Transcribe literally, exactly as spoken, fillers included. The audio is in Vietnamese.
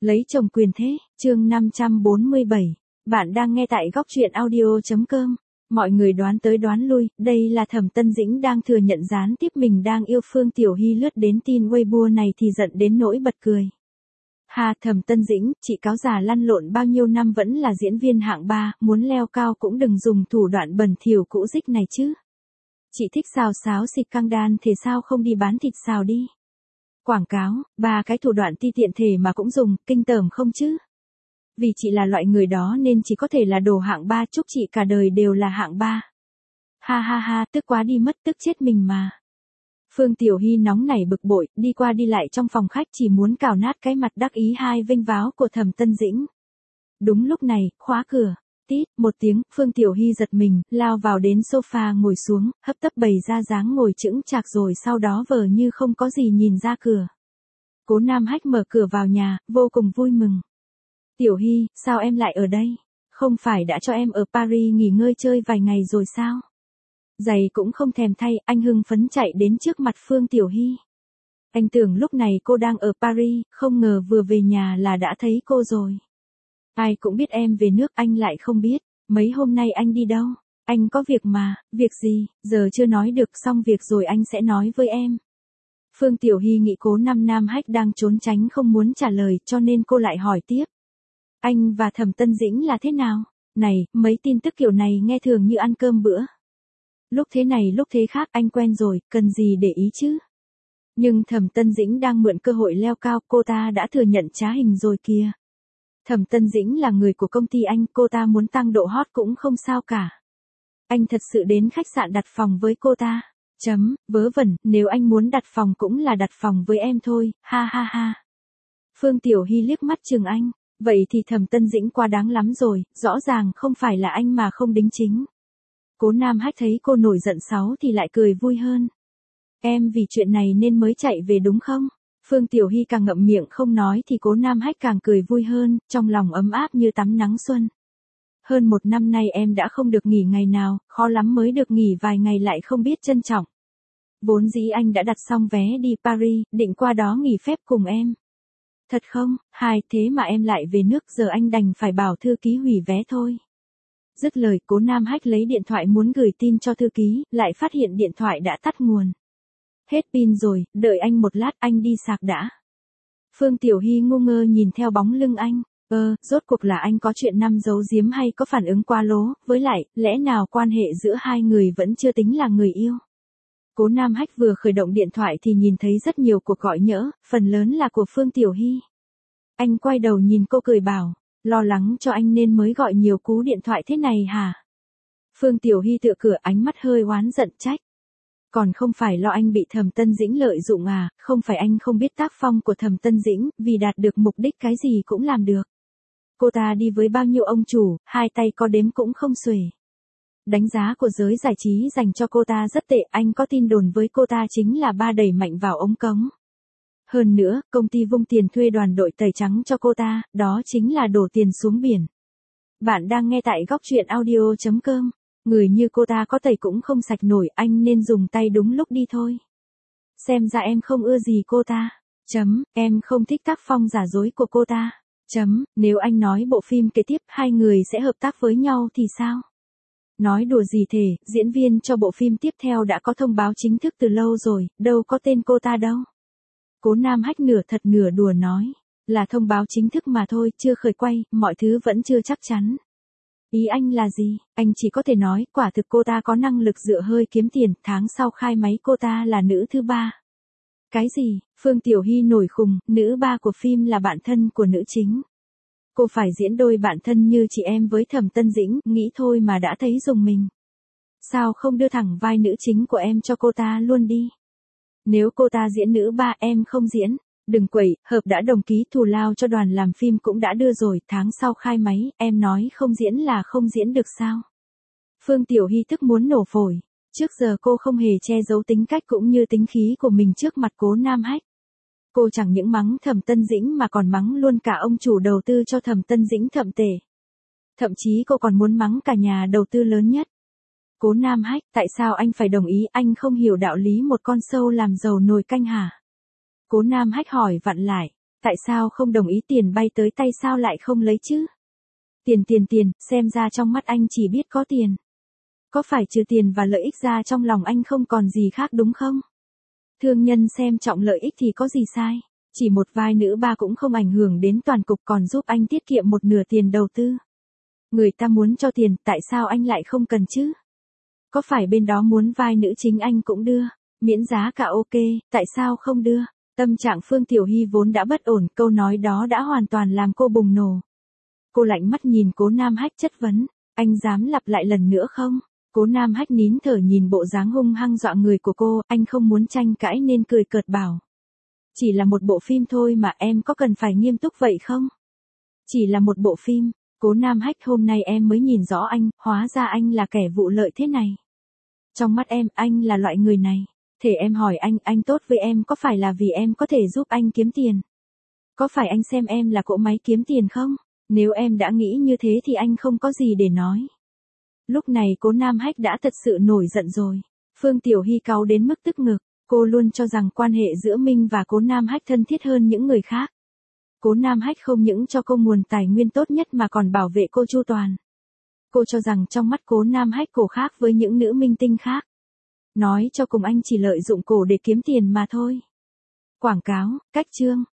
Lấy chồng quyền thế, chương năm trăm bốn mươi bảy. Bạn đang nghe tại góc truyện audio chấm com. Mọi người đoán tới đoán lui, đây là Thẩm Tân Dĩnh đang thừa nhận gián tiếp mình đang yêu Phương Tiểu Hy. Lướt đến tin Weibo này thì giận đến nỗi bật cười. Hà, Thẩm Tân Dĩnh, chị cáo già lăn lộn bao nhiêu năm vẫn là diễn viên hạng ba, muốn leo cao cũng đừng dùng thủ đoạn bẩn thỉu cũ dích này chứ. Chị thích xào xáo xịt căng đan thì sao không đi bán thịt xào đi. Quảng cáo, ba cái thủ đoạn ti tiện thể mà cũng dùng, kinh tởm không chứ? Vì chị là loại người đó nên chỉ có thể là đồ hạng ba, chúc chị cả đời đều là hạng ba. Ha ha ha, tức quá đi mất, tức chết mình mà. Phương Tiểu Hy nóng nảy bực bội, đi qua đi lại trong phòng khách chỉ muốn cào nát cái mặt đắc ý hai vênh váo của Thẩm Tân Dĩnh. Đúng lúc này, khóa cửa. Tít, một tiếng, Phương Tiểu Hy giật mình, lao vào đến sofa ngồi xuống, hấp tấp bày ra dáng ngồi chững chạc rồi sau đó vờ như không có gì nhìn ra cửa. Cố Nam Hách mở cửa vào nhà, vô cùng vui mừng. Tiểu Hy, sao em lại ở đây? Không phải đã cho em ở Paris nghỉ ngơi chơi vài ngày rồi sao? Giày cũng không thèm thay, anh hưng phấn chạy đến trước mặt Phương Tiểu Hy. Anh tưởng lúc này cô đang ở Paris, không ngờ vừa về nhà là đã thấy cô rồi. Ai cũng biết em về nước, anh lại không biết. Mấy hôm nay anh đi đâu? Anh có việc mà. Việc gì? Giờ chưa nói được, xong việc rồi anh sẽ nói với em. Phương Tiểu Hy nghĩ Cố Nam Nam Hách đang trốn tránh không muốn trả lời cho nên cô lại hỏi tiếp. Anh và Thẩm Tân Dĩnh là thế nào? Này, mấy tin tức kiểu này nghe thường như ăn cơm bữa. Lúc thế này lúc thế khác, anh quen rồi, cần gì để ý chứ? Nhưng Thẩm Tân Dĩnh đang mượn cơ hội leo cao, cô ta đã thừa nhận trá hình rồi kìa. Thẩm Tân Dĩnh là người của công ty anh, cô ta muốn tăng độ hot cũng không sao cả. Anh thật sự đến khách sạn đặt phòng với cô ta. Chấm, vớ vẩn, nếu anh muốn đặt phòng cũng là đặt phòng với em thôi, ha ha ha. Phương Tiểu Hy liếc mắt chừng anh, vậy thì Thẩm Tân Dĩnh quá đáng lắm rồi, rõ ràng không phải là anh mà không đính chính. Cố Nam Hách thấy cô nổi giận sáu thì lại cười vui hơn. Em vì chuyện này nên mới chạy về đúng không? Phương Tiểu Hy càng ngậm miệng không nói thì Cố Nam Hách càng cười vui hơn, trong lòng ấm áp như tắm nắng xuân. Hơn một năm nay em đã không được nghỉ ngày nào, khó lắm mới được nghỉ vài ngày lại không biết trân trọng. Vốn dĩ anh đã đặt xong vé đi Paris, định qua đó nghỉ phép cùng em. Thật không? Hai, thế mà em lại về nước, giờ anh đành phải bảo thư ký hủy vé thôi. Dứt lời, Cố Nam Hách lấy điện thoại muốn gửi tin cho thư ký, lại phát hiện điện thoại đã tắt nguồn. Hết pin rồi, đợi anh một lát, anh đi sạc đã. Phương Tiểu Hy ngu ngơ nhìn theo bóng lưng anh. Ơ, rốt cuộc là anh có chuyện năm giấu giếm hay có phản ứng quá lố, với lại, lẽ nào quan hệ giữa hai người vẫn chưa tính là người yêu? Cố Nam Hách vừa khởi động điện thoại thì nhìn thấy rất nhiều cuộc gọi nhỡ, phần lớn là của Phương Tiểu Hy. Anh quay đầu nhìn cô cười bảo, lo lắng cho anh nên mới gọi nhiều cú điện thoại thế này hả? Phương Tiểu Hy tựa cửa, ánh mắt hơi oán giận trách. Còn không phải lo anh bị Thẩm Tân Dĩnh lợi dụng à, không phải anh không biết tác phong của Thẩm Tân Dĩnh, vì đạt được mục đích cái gì cũng làm được. Cô ta đi với bao nhiêu ông chủ, hai tay có đếm cũng không xuể. Đánh giá của giới giải trí dành cho cô ta rất tệ, anh có tin đồn với cô ta chính là ba đẩy mạnh vào ống cống. Hơn nữa, công ty vung tiền thuê đoàn đội tẩy trắng cho cô ta, đó chính là đổ tiền xuống biển. Bạn đang nghe tại góc truyện audio chấm com. Người như cô ta có tẩy cũng không sạch nổi, anh nên dùng tay đúng lúc đi thôi. Xem ra em không ưa gì cô ta. Chấm, em không thích tác phong giả dối của cô ta. Chấm, nếu anh nói bộ phim kế tiếp hai người sẽ hợp tác với nhau thì sao? Nói đùa gì thể, diễn viên cho bộ phim tiếp theo đã có thông báo chính thức từ lâu rồi, đâu có tên cô ta đâu. Cố Nam Hách nửa thật nửa đùa nói, là thông báo chính thức mà thôi, chưa khởi quay, mọi thứ vẫn chưa chắc chắn. Ý anh là gì? Anh chỉ có thể nói, quả thực cô ta có năng lực dựa hơi kiếm tiền, tháng sau khai máy cô ta là nữ thứ ba. Cái gì? Phương Tiểu Hy nổi khùng, nữ ba của phim là bạn thân của nữ chính. Cô phải diễn đôi bạn thân như chị em với Thẩm Tân Dĩnh, nghĩ thôi mà đã thấy rùng mình. Sao không đưa thẳng vai nữ chính của em cho cô ta luôn đi? Nếu cô ta diễn nữ ba em không diễn, đừng quẩy, hợp đã đồng ký thù lao cho đoàn làm phim cũng đã đưa rồi, tháng sau khai máy, em nói không diễn là không diễn được sao? Phương Tiểu Hy tức muốn nổ phổi, trước giờ cô không hề che giấu tính cách cũng như tính khí của mình trước mặt Cố Nam Hách. Cô chẳng những mắng Thẩm Tân Dĩnh mà còn mắng luôn cả ông chủ đầu tư cho Thẩm Tân Dĩnh thậm tệ. Thậm chí cô còn muốn mắng cả nhà đầu tư lớn nhất. Cố Nam Hách, tại sao anh phải đồng ý, anh không hiểu đạo lý một con sâu làm giàu nồi canh hả? Cố Nam Hách hỏi vặn lại, Tại sao không đồng ý tiền bay tới tay sao lại không lấy chứ? Tiền tiền tiền, xem ra trong mắt anh chỉ biết có tiền. Có phải trừ tiền và lợi ích ra trong lòng anh không còn gì khác đúng không? Thương nhân xem trọng lợi ích thì có gì sai? Chỉ một vai nữ ba cũng không ảnh hưởng đến toàn cục còn giúp anh tiết kiệm một nửa tiền đầu tư. Người ta muốn cho tiền, tại sao anh lại không cần chứ? Có phải bên đó muốn vai nữ chính anh cũng đưa, miễn giá cả ok, tại sao không đưa? Tâm trạng Phương Tiểu Hy vốn đã bất ổn, câu nói đó đã hoàn toàn làm cô bùng nổ. Cô lạnh mắt nhìn Cố Nam Hách chất vấn, anh dám lặp lại lần nữa không? Cố Nam Hách nín thở nhìn bộ dáng hung hăng dọa người của cô, anh không muốn tranh cãi nên cười cợt bảo. Chỉ là một bộ phim thôi mà em có cần phải nghiêm túc vậy không? Chỉ là một bộ phim, Cố Nam Hách hôm nay em mới nhìn rõ anh, hóa ra anh là kẻ vụ lợi thế này. Trong mắt em, anh là loại người này. Thể em hỏi anh, anh tốt với em có phải là vì em có thể giúp anh kiếm tiền? Có phải anh xem em là cỗ máy kiếm tiền không? Nếu em đã nghĩ như thế thì anh không có gì để nói. Lúc này Cố Nam Hách đã thật sự nổi giận rồi. Phương Tiểu Hy cáu đến mức tức ngực. Cô luôn cho rằng quan hệ giữa Minh và Cố Nam Hách thân thiết hơn những người khác. Cố Nam Hách không những cho cô nguồn tài nguyên tốt nhất mà còn bảo vệ cô chu toàn. Cô cho rằng trong mắt Cố Nam Hách cổ khác với những nữ minh tinh khác. Nói cho cùng anh chỉ lợi dụng cổ để kiếm tiền mà thôi. Quảng cáo, cách chương.